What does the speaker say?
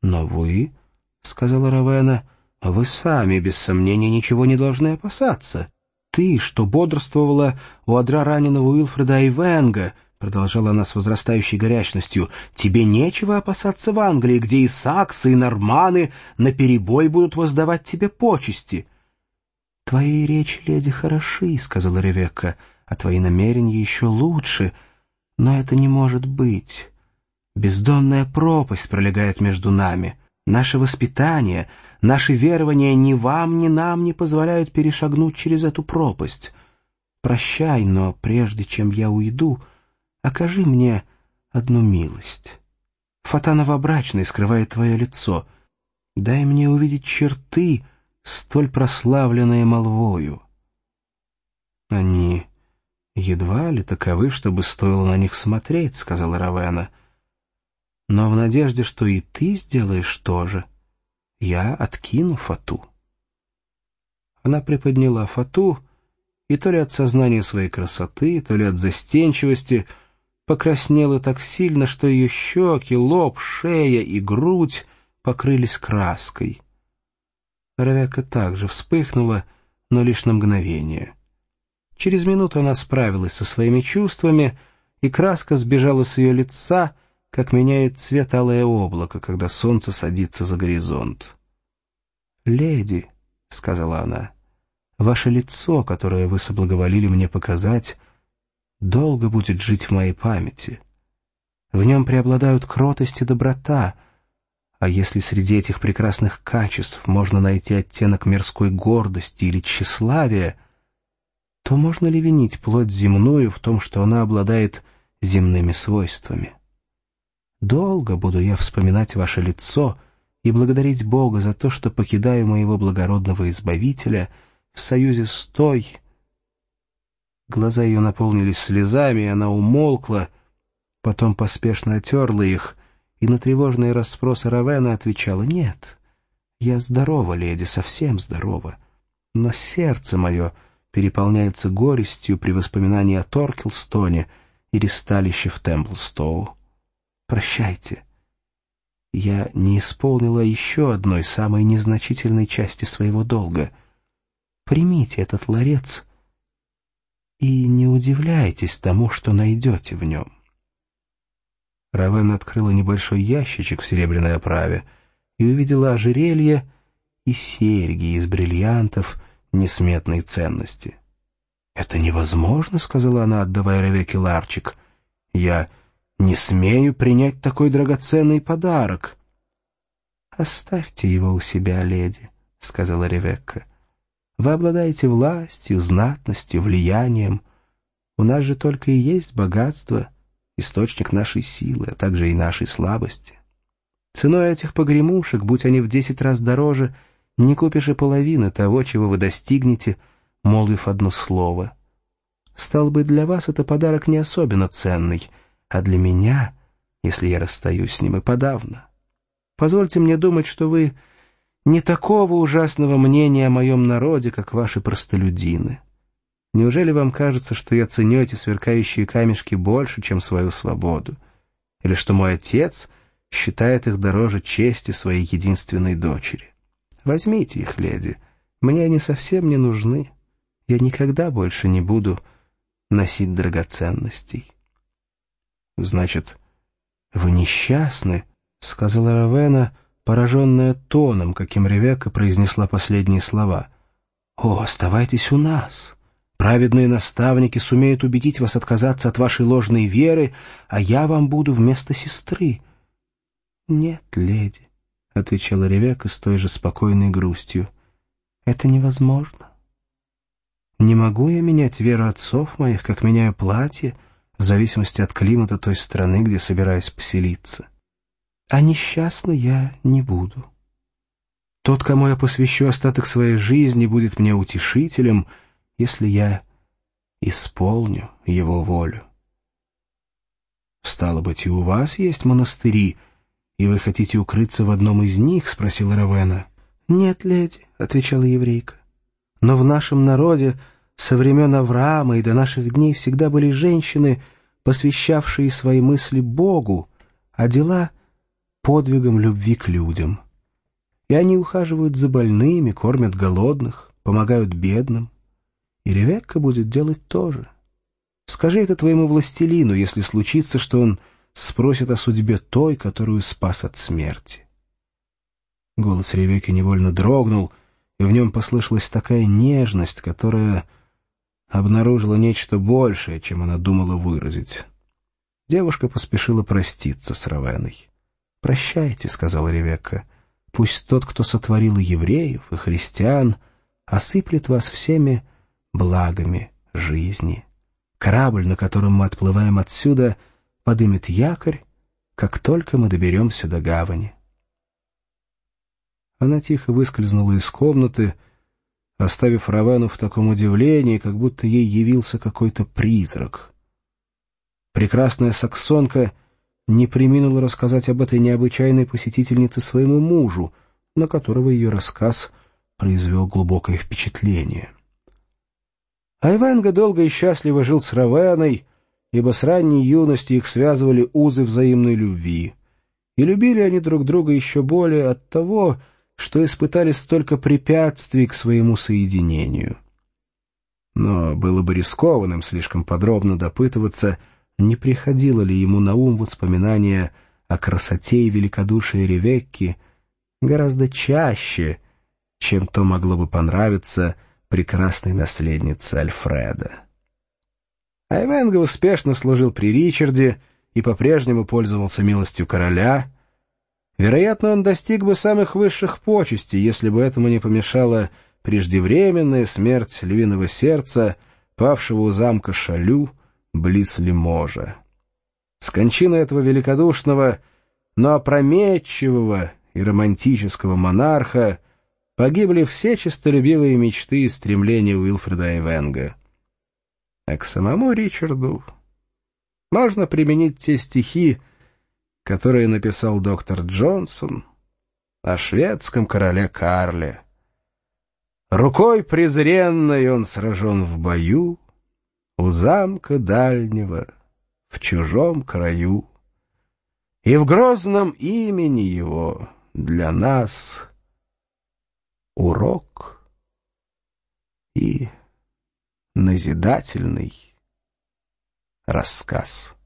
«Но вы, — сказала Равена, — вы сами, без сомнения, ничего не должны опасаться. Ты, что бодрствовала у одра раненого Уилфреда Айвенга, — продолжала она с возрастающей горячностью, — тебе нечего опасаться в Англии, где и саксы, и норманы наперебой будут воздавать тебе почести». «Твои речи, леди, хороши, — сказала Ревекка, — а твои намерения еще лучше, но это не может быть. Бездонная пропасть пролегает между нами. Наше воспитание, наши верования ни вам, ни нам не позволяют перешагнуть через эту пропасть. Прощай, но прежде чем я уйду, окажи мне одну милость. Фата новобрачной скрывает твое лицо. Дай мне увидеть черты, столь прославленные молвою». «Они едва ли таковы, чтобы стоило на них смотреть», — сказала Равена. «Но в надежде, что и ты сделаешь то же, я откину фату». Она приподняла фату, и то ли от сознания своей красоты, то ли от застенчивости покраснела так сильно, что ее щеки, лоб, шея и грудь покрылись краской. Ревекка также вспыхнула, но лишь на мгновение. Через минуту она справилась со своими чувствами, и краска сбежала с ее лица, как меняет цвет алое облако, когда солнце садится за горизонт. «Леди», — сказала она, — «ваше лицо, которое вы соблаговолили мне показать, долго будет жить в моей памяти. В нем преобладают кротость и доброта, а если среди этих прекрасных качеств можно найти оттенок мирской гордости или тщеславия, то можно ли винить плоть земную в том, что она обладает земными свойствами? Долго буду я вспоминать ваше лицо и благодарить Бога за то, что покидаю моего благородного Избавителя в союзе с той...» Глаза ее наполнились слезами, и она умолкла, потом поспешно отерла их, и на тревожные расспросы Равена отвечала: «Нет, я здорова, леди, совсем здорова, но сердце мое переполняется горестью при воспоминании о Торкелстоне и ресталище в Темплстоу. Прощайте. Я не исполнила еще одной, самой незначительной части своего долга. Примите этот ларец и не удивляйтесь тому, что найдете в нем». Равена открыла небольшой ящичек в серебряной оправе и увидела ожерелье и серьги из бриллиантов несметной ценности. «Это невозможно», — сказала она, отдавая Ревекке ларчик. «Я не смею принять такой драгоценный подарок». «Оставьте его у себя, леди», — сказала Ревекка. «Вы обладаете властью, знатностью, влиянием. У нас же только и есть богатство, источник нашей силы, а также и нашей слабости. Ценой этих погремушек, будь они в 10 раз дороже, не купишь и половины того, чего вы достигнете, молвив одно слово. Стало быть, для вас это подарок не особенно ценный, а для меня, если я расстаюсь с ним, и подавно. Позвольте мне думать, что вы не такого ужасного мнения о моем народе, как ваши простолюдины. Неужели вам кажется, что я ценю эти сверкающие камешки больше, чем свою свободу? Или что мой отец считает их дороже чести своей единственной дочери? Возьмите их, леди. Мне они совсем не нужны. Я никогда больше не буду носить драгоценностей». «Значит, вы несчастны?» — сказала Равена, пораженная тоном, каким Ревекка произнесла последние слова. «О, оставайтесь у нас. Праведные наставники сумеют убедить вас отказаться от вашей ложной веры, а я вам буду вместо сестры». «Нет, леди», — отвечала Ревекка с той же спокойной грустью, — «это невозможно. Не могу я менять веру отцов моих, как меняю платье, в зависимости от климата той страны, где собираюсь поселиться. А несчастной я не буду. Тот, кому я посвящу остаток своей жизни, будет мне утешителем, если я исполню его волю». «Стало быть, и у вас есть монастыри, и вы хотите укрыться в одном из них?» — спросила Равена. «Нет, леди», — отвечала еврейка, — «но в нашем народе со времен Авраама и до наших дней всегда были женщины, посвящавшие свои мысли Богу, а дела подвигом любви к людям. И они ухаживают за больными, кормят голодных, помогают бедным. И Ревекка будет делать то же. Скажи это твоему властелину, если случится, что он спросит о судьбе той, которую спас от смерти». Голос Ревекки невольно дрогнул, и в нем послышалась такая нежность, которая обнаружила нечто большее, чем она думала выразить. Девушка поспешила проститься с Ровеной. «Прощайте», — сказала Ревекка, — «пусть тот, кто сотворил и евреев, и христиан, осыплет вас всеми благами жизни. Корабль, на котором мы отплываем отсюда, подымет якорь, как только мы доберемся до гавани». Она тихо выскользнула из комнаты, оставив Ровену в таком удивлении, как будто ей явился какой-то призрак. Прекрасная саксонка не преминула рассказать об этой необычайной посетительнице своему мужу, на которого ее рассказ произвел глубокое впечатление. Айвенго долго и счастливо жил с Ровеной, ибо с ранней юности их связывали узы взаимной любви. И любили они друг друга еще более от того, что испытали столько препятствий к своему соединению. Но было бы рискованным слишком подробно допытываться, не приходило ли ему на ум воспоминания о красоте и великодушии Ревекки гораздо чаще, чем то могло бы понравиться прекрасной наследнице Альфреда. Айвенго успешно служил при Ричарде и по-прежнему пользовался милостью короля. Вероятно, он достиг бы самых высших почестей, если бы этому не помешала преждевременная смерть львиного сердца, павшего у замка Шалю близ Лиможа. С кончины этого великодушного, но опрометчивого и романтического монарха погибли все честолюбивые мечты и стремления Уилфреда Айвенго. А к самому Ричарду можно применить те стихи, которые написал доктор Джонсон о шведском короле Карле. Рукой презренной он сражен в бою, у замка дальнего, в чужом краю. И в грозном имени его для нас урок и назидательный рассказ.